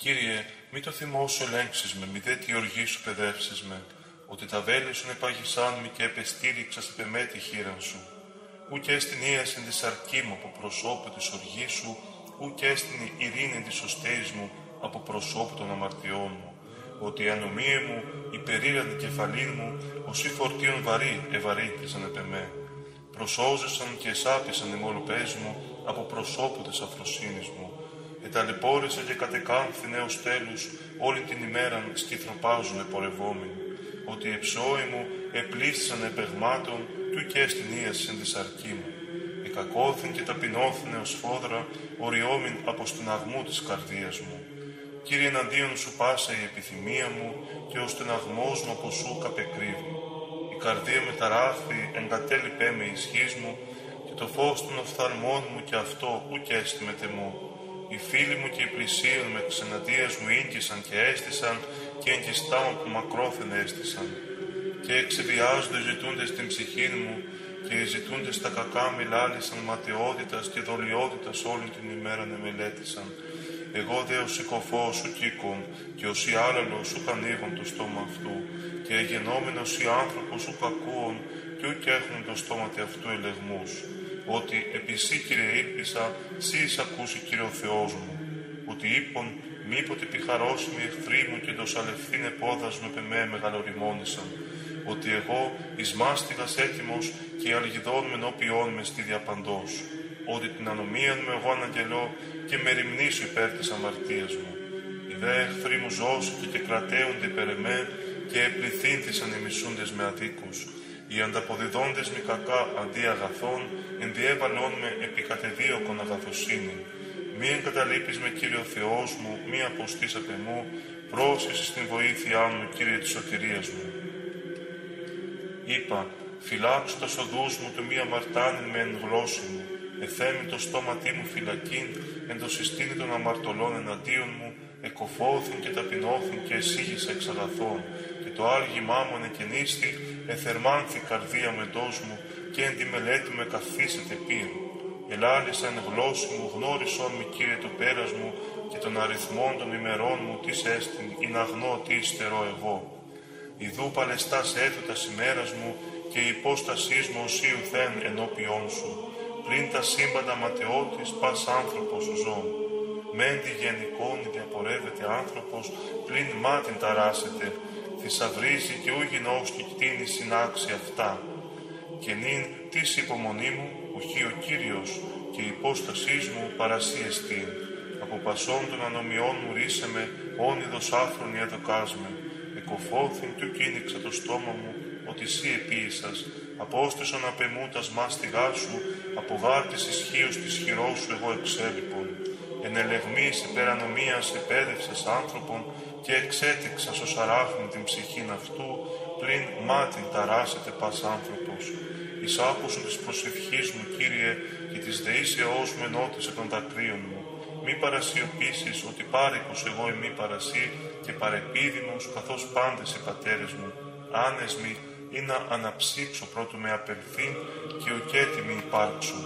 Κύριε, μη το θυμό σου ελέγξεις με, μη δε τη οργή σου παιδεύσεις με, ότι τα βέλη σου επάγησάν μη και επεστήριξας επεμέ τη χείραν σου. Ου και στην ίασιν της αρκή μου από προσώπου της οργής σου, ου και στην ειρήνη της σωστής μου από προσώπου των αμαρτιών μου. Ότι η ανομία μου, η περίρανη κεφαλήν μου, ως η φορτίον βαρύ ευαρύτησαν επεμέ. Προσώζεσαν και εσάπησαν οι μολοπές μου από προσώπου της αφροσύνης μου. Εταλαιπώρησα και κατεκάνθην έως τέλους, όλη την ημέραν σκυθροπάζουν επορευόμενοι. Ότι εψώοι μου επλήστησαν επεγμάτων, του και στην ίασιν της αρκή μου. Εκακώθην και ταπεινώθην έως φόδρα, οριόμην από στεναγμού της καρδίας μου. Κύριε, εναντίον σου πάσα η επιθυμία μου, και ο στεναγμός μου από σου καπεκρύβει. Η καρδία με ταράχθη, εγκατέλειπέ με ισχύς μου, και το φως των οφθαλμών μου και αυτό ουκ έστι με τεμού. Οι φίλοι μου και οι πλησίοι με ξεναντίας μου ίγκυσαν και έστησαν, και εγκιστά μου από μακρόθεν έστησαν. Και εξεβιάζονται ζητούντες την ψυχή μου, και οι ζητούντες τα κακά μιλάλησαν ματαιότητας και δολιότητας όλη την ημέρα μελέτησαν. Εγώ δε ως οικοφός σου κήκον, και ως η άλλαλος σου ανοίγον το στόμα αυτού, και εγενόμενος οι άνθρωπος σου κακούων, και ουκ έχουν το στόμα αυτού ελεγμούς. Ότι επί σύ, Κύριε, ήλπισα, σύ εις ακούσει, Κύριε ο Θεός μου. Ότι είπον, μήποτε επιχαρώσιμοι εχθροί μου και δοσαλευθήν επόδας μου επεμέ μεγαλοριμόνησαν. Ότι εγώ εις μάστιγας έτοιμος και οι αλγιδών με ενώπιόν με στη διαπαντός. Ότι την ανομίαν μου εγώ αναγγελώ και με ρημνήσω υπέρ της αμαρτίας μου. Οι δε εχθροί μου ζώσουν και κρατέονται υπέρ εμέ, και επληθύνθησαν οι μισούντες με αδίκους. Οι ανταποδιδόντες μη κακά αντί αγαθών, ενδιέβαλόν με επί κατεδίωκον αγαθοσύνη. Μη εγκαταλείπεις με, Κύριε ο Θεός μου, μη αποστείς απ' εμού, πρόσχεσαι στην βοήθειά μου, Κύριε της σωτηρίας μου. Είπα, φυλάξω τα οδούς μου το μη αμαρτάνιν με εν γλώσση μου, εθέμη το στόματί μου φυλακήν, εν το συστήνει των αμαρτωλών εναντίον μου, εκοφώθην και ταπεινώθην και εσύγησα εξ αγαθών, και το άργημά μου ανεκαινίστη, εθερμάνθη καρδία με εντός μου, και εν τη μελέτη με καθίσετε πύρ. Ελάλησα εν γλώσση μου, γνώρισον μη, Κύριε, το πέρας μου, και των αριθμών των ημερών μου τις έστειν, ή να γνώ τι υστερώ εγώ. Ιδού παλαιστάς έθωτας ημέρας μου, και η υπόστασής μου ως ουθέν ενώπιόν σου. Πλην τα σύμπαντα ματαιώτης, πας άνθρωπος ζών. Μεν τη γενικόν διαπορεύεται άνθρωπος, πλην μάτιν ταράσεται. Θησαυρίζει και ου γινός και κτίνει συνάξει αυτά. Και νυν της υπομονή μου, ουχή ο Κύριος, και η υπόστασής μου παρασύ εστίν. Από πασών των ανομιών μου ρίσε με, όνειδος άφρονη εδοκάς με. Εκοφώθην του κίνηξα το στόμα μου, ότι σύ επίησας. Απόστησον απ' εμού τας μάστιγά σου, από γάρτης ισχύος της χειρός σου εγώ εξέλιπον. Εν ελεγμής υπερανομίας επέδευσας άνθρωπον, και εξέτηξας ως αράχνη την ψυχήν αυτού, πλην μάτιν ταράσεται πας άνθρωπος. Εις άκουσον της προσευχής μου, Κύριε, και της δεήσεώς μου ενώτησε των δακρύων μου. Μη παρασιωπήσεις ότι πάρικος εγώ εμεί παρασύ, και παρεπίδημος καθώς πάντες οι πατέρες μου. Άνεσμοι ή να αναψύξω πρώτου με απελθεί, και ουκέτιμοι υπάρξουν.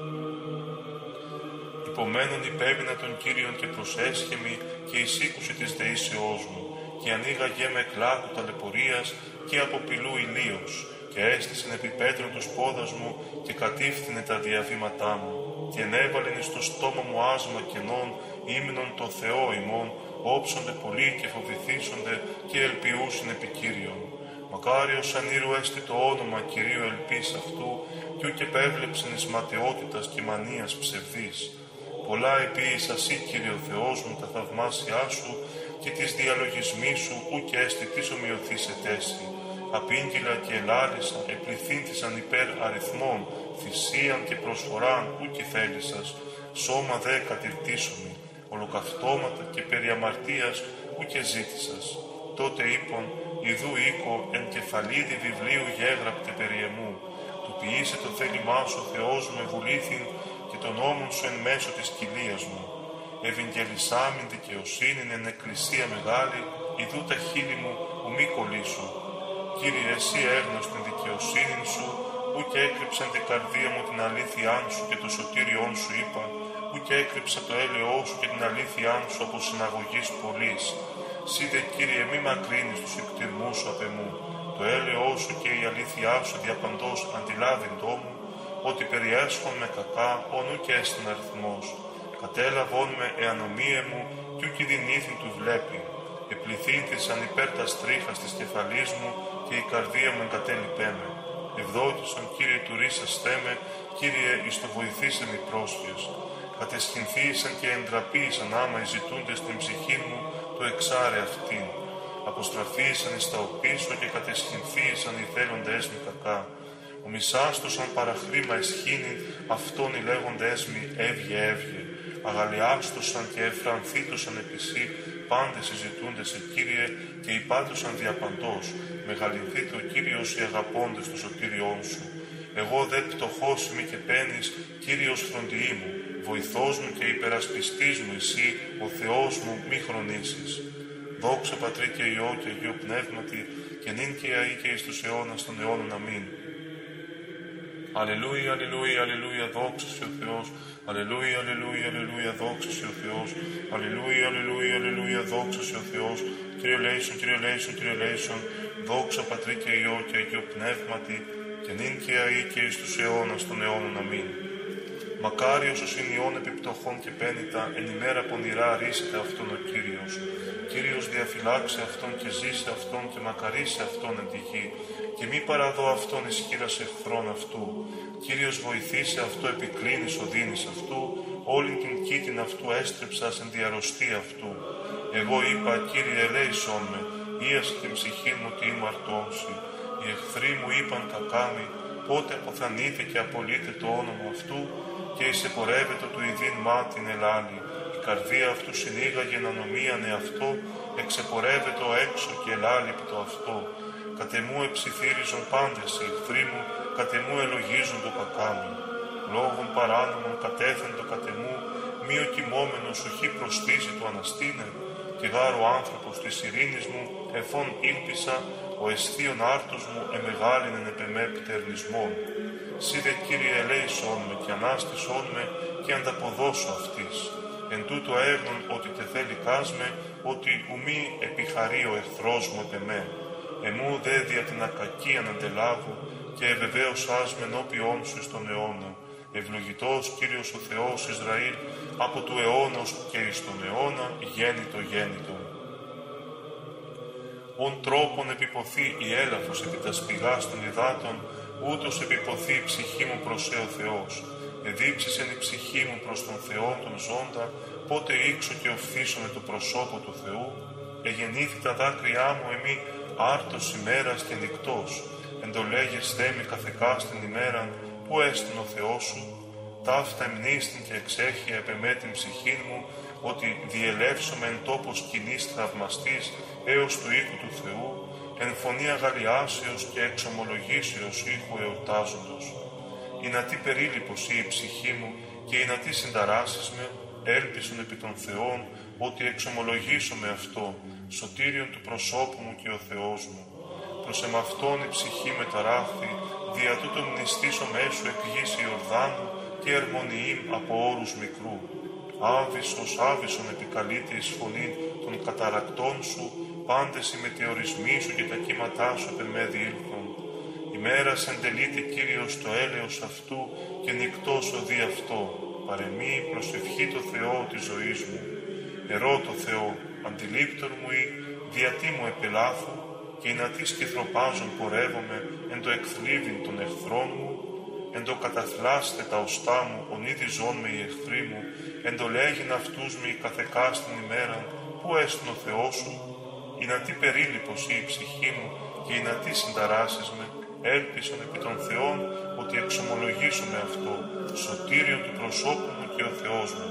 Υπομένων υπέβηνα των Κύριων και προσέσχεμη, και εισήκουση της δεήσεώς μου, και ανοίγαγέ με κλάκου ταλαιπωρίας, και από πυλού ηλίος, και έστησεν επί πέτρων τους πόδας μου, και κατήφθηνε τα διαβήματά μου, και ενέβαλεν εις το στόμα μου άσμα κενών, ύμνων το Θεό ημών, όψονται πολλοί και φοβηθήσονται, και ελπιούσιν επί Κύριον. Μακάριος ανήρου έστι το όνομα Κυρίου ελπίς αυτού, κι ουκ επέβλεψεν εις ματαιότητας και μανίας ψευδής. Πολλά επίησα σύ, Κύριε ο Θεός μου, τα θαυμάσια σου, και της διαλογισμής σου ουκ έστι της ομοιωθής ετέστη. Απήγγειλα και ελάλησα, επληθύνθησαν υπέρ αριθμών, θυσίαν και προσφοράν ουκ θέλησας. Σώμα δε κατηρτήσομη, ολοκαυτώματα και περί αμαρτίας ουκ ζήτησας. Τότε είπον, ιδού οίκο εν κεφαλίδι βιβλίου γέγραπτε περί εμού. Του ποιήσε το θέλημά σου, Θεός μου, ευουλήθην, και τον νόμον σου εν μέσω της κοιλίας μου. Ευαγγελισάμιν δικαιοσύνην εν εκκλησία μεγάλη, ιδού τα χείλη μου ουμή κολλήσου. Κύριε, εσύ έγνος την δικαιοσύνην σου, ουκ έκρυψαν την καρδία μου την αλήθειά σου, και το σωτήριόν σου είπα, που και έκρυψα το έλεος σου και την αλήθειά σου από συναγωγής πολλής. Συ δε, Κύριε, μη μακρύνεις τους εκτιρμούς σου απ' εμού. Το έλεος σου και η αλήθειά σου διαπαντός αντιλάβην τόμου, ότι περιέσχον με κακά, ονού και έστιν αριθμός. Κατέλαβον με εανομίε μου, κι ου κινδυνήθην του βλέπει. Επληθύνθησαν υπέρ τα στρίχα της κεφαλής μου, και η καρδία μου εγκατέλειπέ με. Ευδόκησον, Κύριε, του ρίσαστέ με, Κύριε, εις το βοηθήσε μη πρόσφυγες. Κατεσχυνθήσαν και εντραπήσαν άμα οι ζητούντες την ψυχή μου, το εξάρε αυτήν. Αποστραφήσαν εις τα οπίσω και κατεσχυνθήσαν οι θέλοντες μη κακά. Ο μισάστος αν παραχρήμα εσχήνει, αυτόν οι λέγοντες μη έβγε έβγε. Αγαλιάστοσαν και εφρανθήτωσαν επί σύ, πάντες συζητούνται σε Κύριε, και υπάτωσαν διαπαντός. Μεγαλυνθείτε ο Κύριος οι αγαπώντες του σωτήριών σου. Εγώ δε πτωχός ημί και πένης, Κύριος φροντιή μου, βοηθός μου και υπερασπιστής μου εσύ, ο Θεός μου μη χρονίσεις. Δόξα Πατρί και Υιό και Αγίου Πνεύματι, και νυν και αεί και εις τους αιώνας των αιώνων. Αμήν. Αλληλούια, αλληλούια, αλληλούια, δόξα σε ο Θεός. Αλληλούια, αλληλούια, αλληλούια, δόξα σε ο Θεός. Αλληλούια, αλληλούια, αλληλούια, δόξα σε ο Θεός. Κύριε ελέησον, Κύριε ελέησον, Κύριε ελέησον. Δόξα Πατρί και Υιό και Αγίου Πνεύματι, και νυν και αεί και εις τους αιώνας των αιώνων. Αμήν. Μακάριος ως ηνιών επιπτωχών και πένητα, εν ημέρα πονηρά ρίσεται αυτόν ο Κύριος. Κύριος διαφυλάξε αυτόν και ζήσε αυτόν και μακαρίσε αυτόν εν τη γη, και μη παραδώ αυτόν εις χείρας εχθρών αυτού. Κύριος βοηθήσε αυτό, επικρίνεις οδύνης αυτού, όλην την κήτην αυτού έστρεψας εν διαρρωστή αυτού. Εγώ είπα, Κύριε ελέησόν με, ίασε την ψυχή μου τι ημαρτώσει. Οι εχθροί μου είπαν κακάμι, πότε αποθανείται και απολύται το όνομα αυτού, και εισεπορεύεται του ειδήν μάτιν ελάλη. Η καρδία αυτού συνήγαγε ανομίαν εαυτό, εξεπορεύεται ο έξω και ελάληπτο αυτό. Κατεμού εψιθύριζον πάντες οι εχθροί μου, κατεμού ελογίζουν το κακάμι. Λόγων παράνομων κατέθεντο κατεμού, μη ο κοιμόμενος οχι προστίζει του αναστήνε, και γάρο άνθρωπος της ειρήνης μου, εφών ήλπισα, ο αισθίων άρτος μου εμεγάλινεν επεμέ πτερνισμόν. Συ δε, Κύριε, ελέησόν με και ανάστησόν με και ανταποδώσω αυτής. Εν τούτο έγνων ότι τεθέλικάς με, ότι ουμή επιχαρεί ο εχθρός μου επεμέ. Εμού δε δια την ακακίαν αντελάβω, και εβεβαίωσάς με ενώπιόν σου εις τον αιώνα. Ευλογητός Κύριος ο Θεός Ισραήλ, από του αιώνος και εις τον αιώνα, γέννητο γέννητο. Ον τρόπον επιποθεί η έλαφος επί τα σπηγάς των υδάτων, ούτως επιποθεί η ψυχή μου προς ο Θεός. Εδείψησεν η ψυχή μου προς τον Θεό τον ζώντα, πότε ήξω και οφθήσω με το προσώπο του Θεού. Εγεννήθη τα δάκρυά μου εμεί άρτος ημέρας και νυκτός. Εντολέγες θέμη καθεκά στην ημέραν, που έστειν ο Θεός σου. Ταύτα εμνίστην και εξέχεια επεμέ την ψυχή μου, ότι διελεύσομαι εν τόπο σκηνής θαυμαστής έως του οίκου του Θεού, εν φωνή αγαλιάσεως και εξομολογήσεως ήχου εορτάζοντος. Η να τι περίληπος η ψυχή μου και η να τι συνταράσεις με, έλπισον επί των Θεών, ότι εξομολογήσω με αυτό, σωτήριον του προσώπου μου και ο Θεός μου. Προς εμαυτόν η ψυχή με ταράχθη, δια τούτο μνηστήσω μέσω εκ γης Ιορδάνου και ερμονιείμ από όρους μικρού. Άβυσος, άβυσον επικαλείται εις φωνή των καταρακτών σου, πάντες οι μετεωρισμοί σου και τα κύματά σου επεμέ διήλθον. Ημέρας εντελείται Κύριος το έλεος αυτού και νυκτός οδεί αυτό. Παρεμεί προσευχή το Θεό της ζωής μου. Ερώ το Θεό, αντιλήπτορ μου ή, διατί μου επελάθου, και οι νατί σκυθροπάζων πορεύομαι εν το εκθλίβειν των εχθρών μου, εν το καταθλάστε τα οστά μου, ονίδιζόν με οι εχθροί μου, εν το λέγειν αυτούς με η καθεκά στην ημέραν, που έστειν ο Θεός σου. Η να τι περίληπος η ψυχή μου και η να τι συνταράσεις με, έλπισον επί των Θεών, ότι εξομολογήσω με αυτό, σωτήριον του προσώπου μου και ο Θεός μου.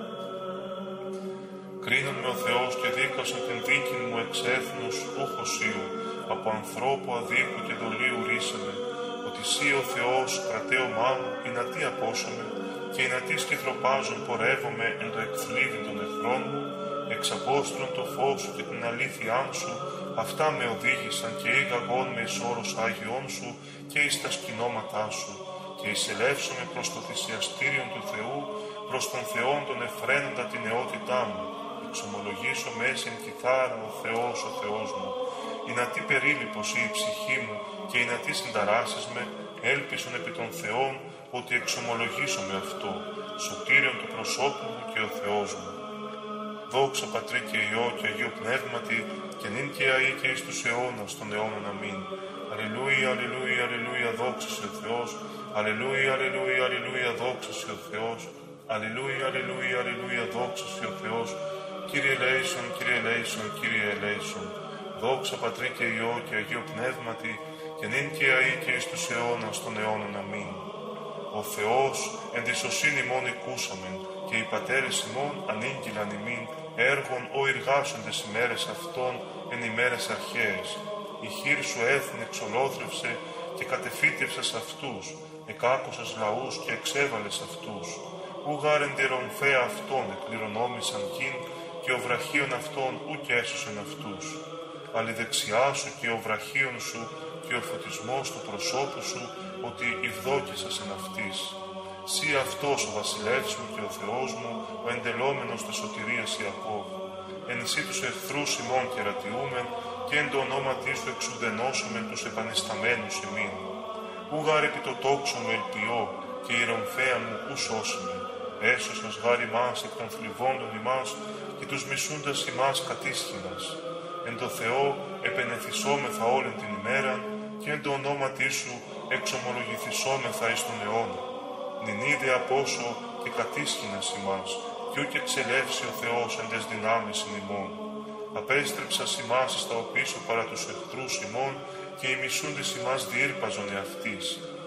Κρίνον με ο Θεός και δίκασον την δίκην μου εξ έθνους ούχοσίου, από ανθρώπου αδίκου και δολίου ρίσαμε, ότι σύ ο Θεός κρατέωμά μου, η να τι απόσαμε, και η να τι σκυθροπάζων πορεύομαι εν το εκθλίβειν των εχθρών μου, εξαπόστρων το φως σου και την αλήθειά σου, αυτά με οδήγησαν και ήγαγον με εις όρος Άγιον σου και εις τα σκηνώματά σου, και εισελεύσαμε προς το θυσιαστήριον του Θεού, προς τον Θεόν τον εφραίνοντα την νεότητά μου. Εξομολογήσω μέσα εν κιθάρα ο Θεός μου. Η να τι περίληπος η ψυχή μου και η να τι συνταράσεις με, έλπισον επί των Θεών ότι εξομολογήσω με αυτό, σωτήριον του προσώπου μου και ο Θεός μου. Δόξα Πατρί και Υιό και Αγίου Πνεύματι, και νυν και αεί και εις τους αιώνας των αιώνων. Αμήν. Αλληλούια, αλληλούια, αλληλούια, δόξα σε ο Θεός. Αλληλούια, αλληλούια, αλληλούια, δόξα σε ο Θεός. Αλληλούια, αλληλούια, αλληλούια, δόξα σε ο Θεός. Κύριε ελέησον, Κύριε ελέησον, Κύριε ελέησον. Δόξα Πατρί και Υιό και Αγίου Πνεύματι, και νυν και αεί και εις τους αιώνας των αιώνων. Αμήν. Ο Θεός εν τη σωσήν ημών οικούσαμεν, και οι πατέρες ημών ανήγγυλαν ημίν έργων ο εργάσοντες ημέρες αυτών εν ημέρες αρχαίες. Η χείρ σου έθνη εξολόθρευσε και κατεφύτευσας αυτούς, εκάκωσας λαούς και εξέβαλες αυτούς. Ουγάρ εν τη ρομφαία αυτών εκκληρονόμησαν κιν, και ο βραχίων αυτών ουκ έσωσεν αυτούς. Αλλά η δεξιά σου και ο βραχίων σου και ο φωτισμός του προσώπου σου, ότι ευδόκησας εν αυτής. Συ αυτός ο βασιλεύς μου και ο Θεός μου, ο εντελόμενος της σωτηρίας Ιακώβ. Εν εσύ τους εχθρούς ημών κερατιούμεν, και εν το ονόματί σου εξουδενώσομεν τους επανεσταμένους ημίν. Ουγάρ επί το τόξο μου ελπιώ, και η ρομφαία μου ου σώσιμεν. Έσωσας γάρ ημάς εκ των θλιβόντων ημάς, και τους μισούντας ημάς κατήσχυνας. Εν το Θεό επενεθυσόμεθα όλην την ημέραν, και εν το ονόματί σου εξομολογηθισόμεθα εις τον αιώνα. Νην είδε απόσο και κατήσχυνας ημάς, κι ούκ εξελεύσει ο Θεός εν τες δυνάμεις ημών. Απέστρεψας ημάς εις τα οπίσω παρά τους εχθρούς ημών, και οι μισούντες ημάς διήρπαζον εαυτής.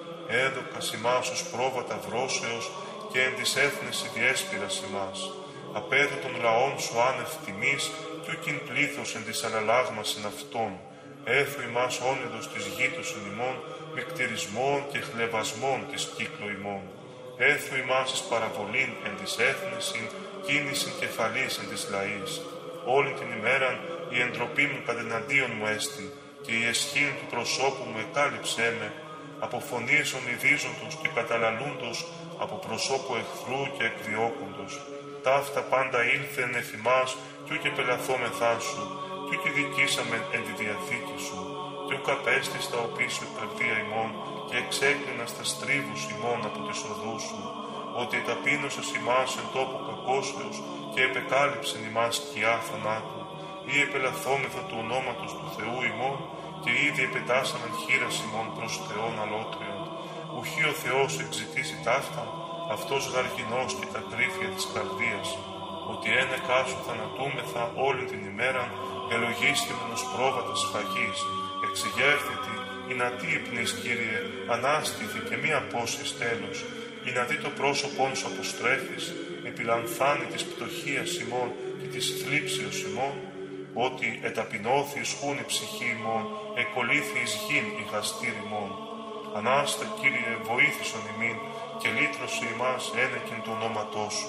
Έδωκας ημάς ως πρόβατα βρώσεως, και εν της έθνης διέσπηρας ημάς. Απέδω των λαών σου άνευ τιμής, κι ούκιν πλήθος εν της αναλάγμασιν αυτών. Έθου ημάς όνειδος της γήτους εν ημών, με κτηρισμών και χλεβασμών της κύκλο ημών. Έθου ημάς εις παραβολήν εν της έθνησιν, κίνησιν κεφαλής εν της λαής. Όλη την ημέραν η εντροπή μου κατεναντίον μου έστη, και η εσχήν του προσώπου μου εκάλυψέ με, από φωνής ονειδίζοντος και καταλαλούντος, από προσώπου εχθρού και εκδιώκοντος. Ταύτα πάντα ήλθεν εφημάς, κι ούκ επελαθόμεθά σου, κι ούκ δικήσαμεν εν τη διαθήκη σου, κι ούκ απέστης τα οπίσου η καρδία ημών, και εξέκλεινας τα στρίβους ημών από τις οδούς σου, ότι εταπείνωσες ημάς εν τόπο κακόσεως, και επεκάλυψεν ημάς σκιά θανάτου, ή επελαθόμεθα του ονόματος του Θεού ημών, και ήδη επετάσαμεν χείρας ημών προς Θεόν αλότριον. Ουχή ο Θεός εξητήσει ταύτα, αυτός γαργινός και τα κρύφια της καρδίας, ότι ένεκά σου θανατούμεθα όλη την ημέραν, ελογίστημεν ως πρόβατα σφαγής, εξηγέρθητη, η να τι υπνείς, Κύριε, ανάστηθη και μη απώσεις τέλος, η να δει το πρόσωπόν σου αποστρέφεις, επιλαμφάνει της πτωχίας ημών και της θλίψεως ημών, ότι εταπεινώθη ισχούν η ψυχή ημών, εκολύθη εις γην η χαστήρ ημών. Ανάστα, Κύριε, βοήθησον ημίν, και λύτρωσε ημάς ένεκεν το ονόματό σου.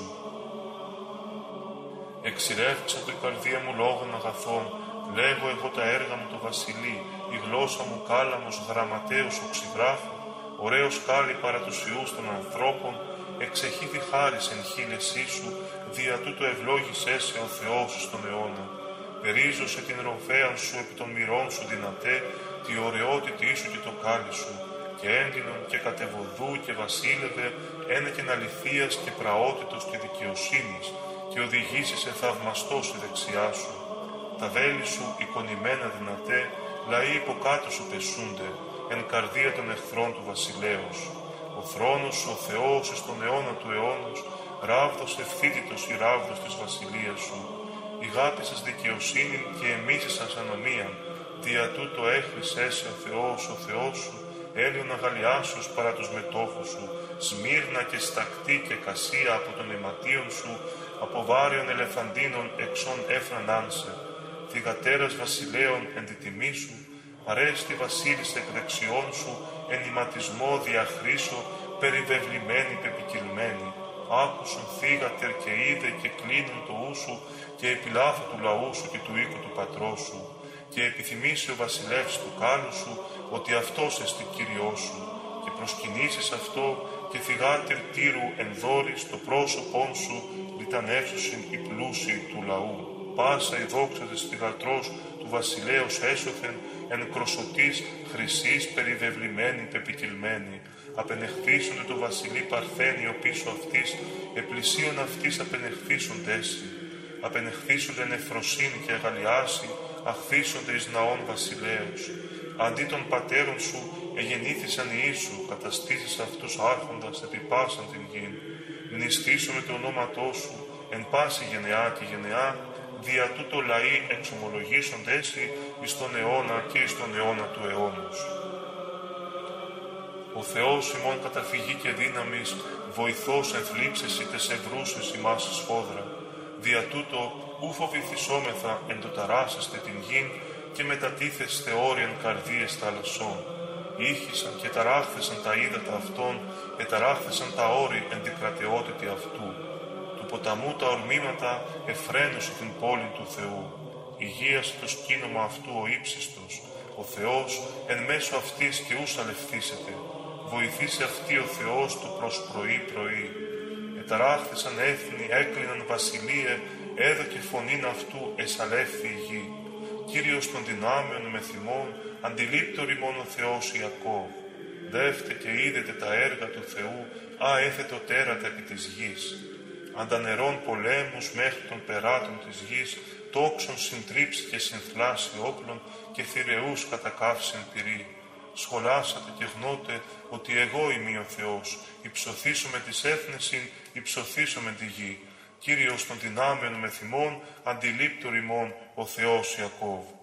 Εξηρεύξα το η καρδία μου λόγων αγαθών, λέγω εγώ τα έργα μου το βασιλεί, η γλώσσα μου κάλαμος γραμματέως οξυγράφου, ωραίος κάλλη παρά τους ιούς των ανθρώπων, εξεχήθη χάρις εν χείλεσή σου, δια τούτο ευλόγησέ σε ο Θεός στον αιώνα. Περίζωσε την ρομφέαν σου επί των μυρών σου δυνατέ, τη ωραιότητή σου και το κάλλη σου, και έγκυνον και κατεβοδού και βασίλευε, ένεκεν αληθείας και πραότητος και δικαιοσύνης, και οδηγήσεις σε θαυμαστό στη δεξιά σου. Τα βέλη σου εικονημένα δυνατέ, λαοί υποκάτω σου πεσούνται, εν καρδία των εχθρών του βασιλέως. Ο θρόνος σου, ο Θεός, εις τον αιώνα του αιώνος, ράβδος ευθύτητος η ράβδος της βασιλείας σου. Ηγάπησας δικαιοσύνην και εμίσησας ανομίαν, δια τούτο έχρισέ σε ο Θεός σου, έλειον αγαλιάσεως παρά τους μετόχους σου, Σμύρνα και στακτή και κασία από των αιματίων σου, από βάριων ελεφαντίνων εξών έφρανάνσε. Θυγατέρας βασιλέων εν τη τιμή σου, αρέστη βασίλισσα εκ δεξιών σου, εν ηματισμό διαχρήσω, περιβεβλημένη πεπικυλμένη. Άκουσον θύγατερ και είδε και κλείνουν το ου σου, και επιλάθου του λαού σου και του οίκου του πατρός σου. Και επιθυμήσει ο βασιλεύς του κάλου σου, ότι αυτός εστι Κύριός σου, και προσκυνήσεις αυτό και θυγάτηρ τύρου ενδόρης το πρόσωπόν σου λιτανεύσουσιν οι πλούσιοι του λαού. Πάσα η δόξα της θυγατρός του βασιλέως έσωθεν εν κροσωτής χρυσής περιβεβλημένη πεπικυλμένη. Απενεχθήσονται το βασιλεί Παρθένιο πίσω αυτής, επλησίον αυτής απενεχθήσονται έσυ. Απενεχθήσονται νεφροσύνη και αγαλιάση, αχθήσονται εις ναών βασιλέως. Αντί των πατέρων σου εγεννήθησαν οι Ιησού, καταστήσεις αυτούς άρχοντας επί πάσαν την γην. Μνηστήσομαι το ονόματό σου, εν πάση γενεά και γενεά, δια τούτο λαοί εξομολογήσονται έσυ εις τον αιώνα και εις τον αιώνα του αιώνος. Ο Θεός ημών καταφυγή και δύναμις, βοηθός εν θλίψεις είτε σε βρούσες ημάς σφόδρα. Δια τούτο ου φοβηθισόμεθα εν το ταράσεστε την γην και μετατίθεστε όριαν καρδίες θαλασσών. Ήχησαν και ταράχθεσαν τα ύδατα αυτών, εταράχθεσαν τα όρη εν την κρατεότητη αυτού. Του ποταμού τα ορμήματα εφραίνουσε την πόλη του Θεού. Υγείασε το σκήνομα αυτού ο ύψιστος, ο Θεός εν μέσω αυτής και ους αλευθύσεται. Βοηθήσει αυτή ο Θεός του προς πρωί. Εταράχθησαν έθνη, έκλειναν βασιλείε, έδωκε φωνήν αυτού εσαλεύθη η γη. Κύριος των δυνάμεων με θυμών, αντιλήπτορη μόνο Θεός Ιακώβ. Δεύτε και είδετε τα έργα του Θεού, έθετο τέρατα επί της γης. Αντανερών πολέμους μέχρι των περάτων της γης, τόξων συντρίψει και συνθλάσει όπλων και θηρεούς κατακαύσιν πυρή. Σχολάσατε και γνώτε ότι εγώ είμαι ο Θεός, υψωθήσω με τις έθνεσιν, υψωθήσω με τη γη. Κύριος των δυνάμεων με θυμών, αντιλήπτορ ημών ο Θεός Ιακώβ.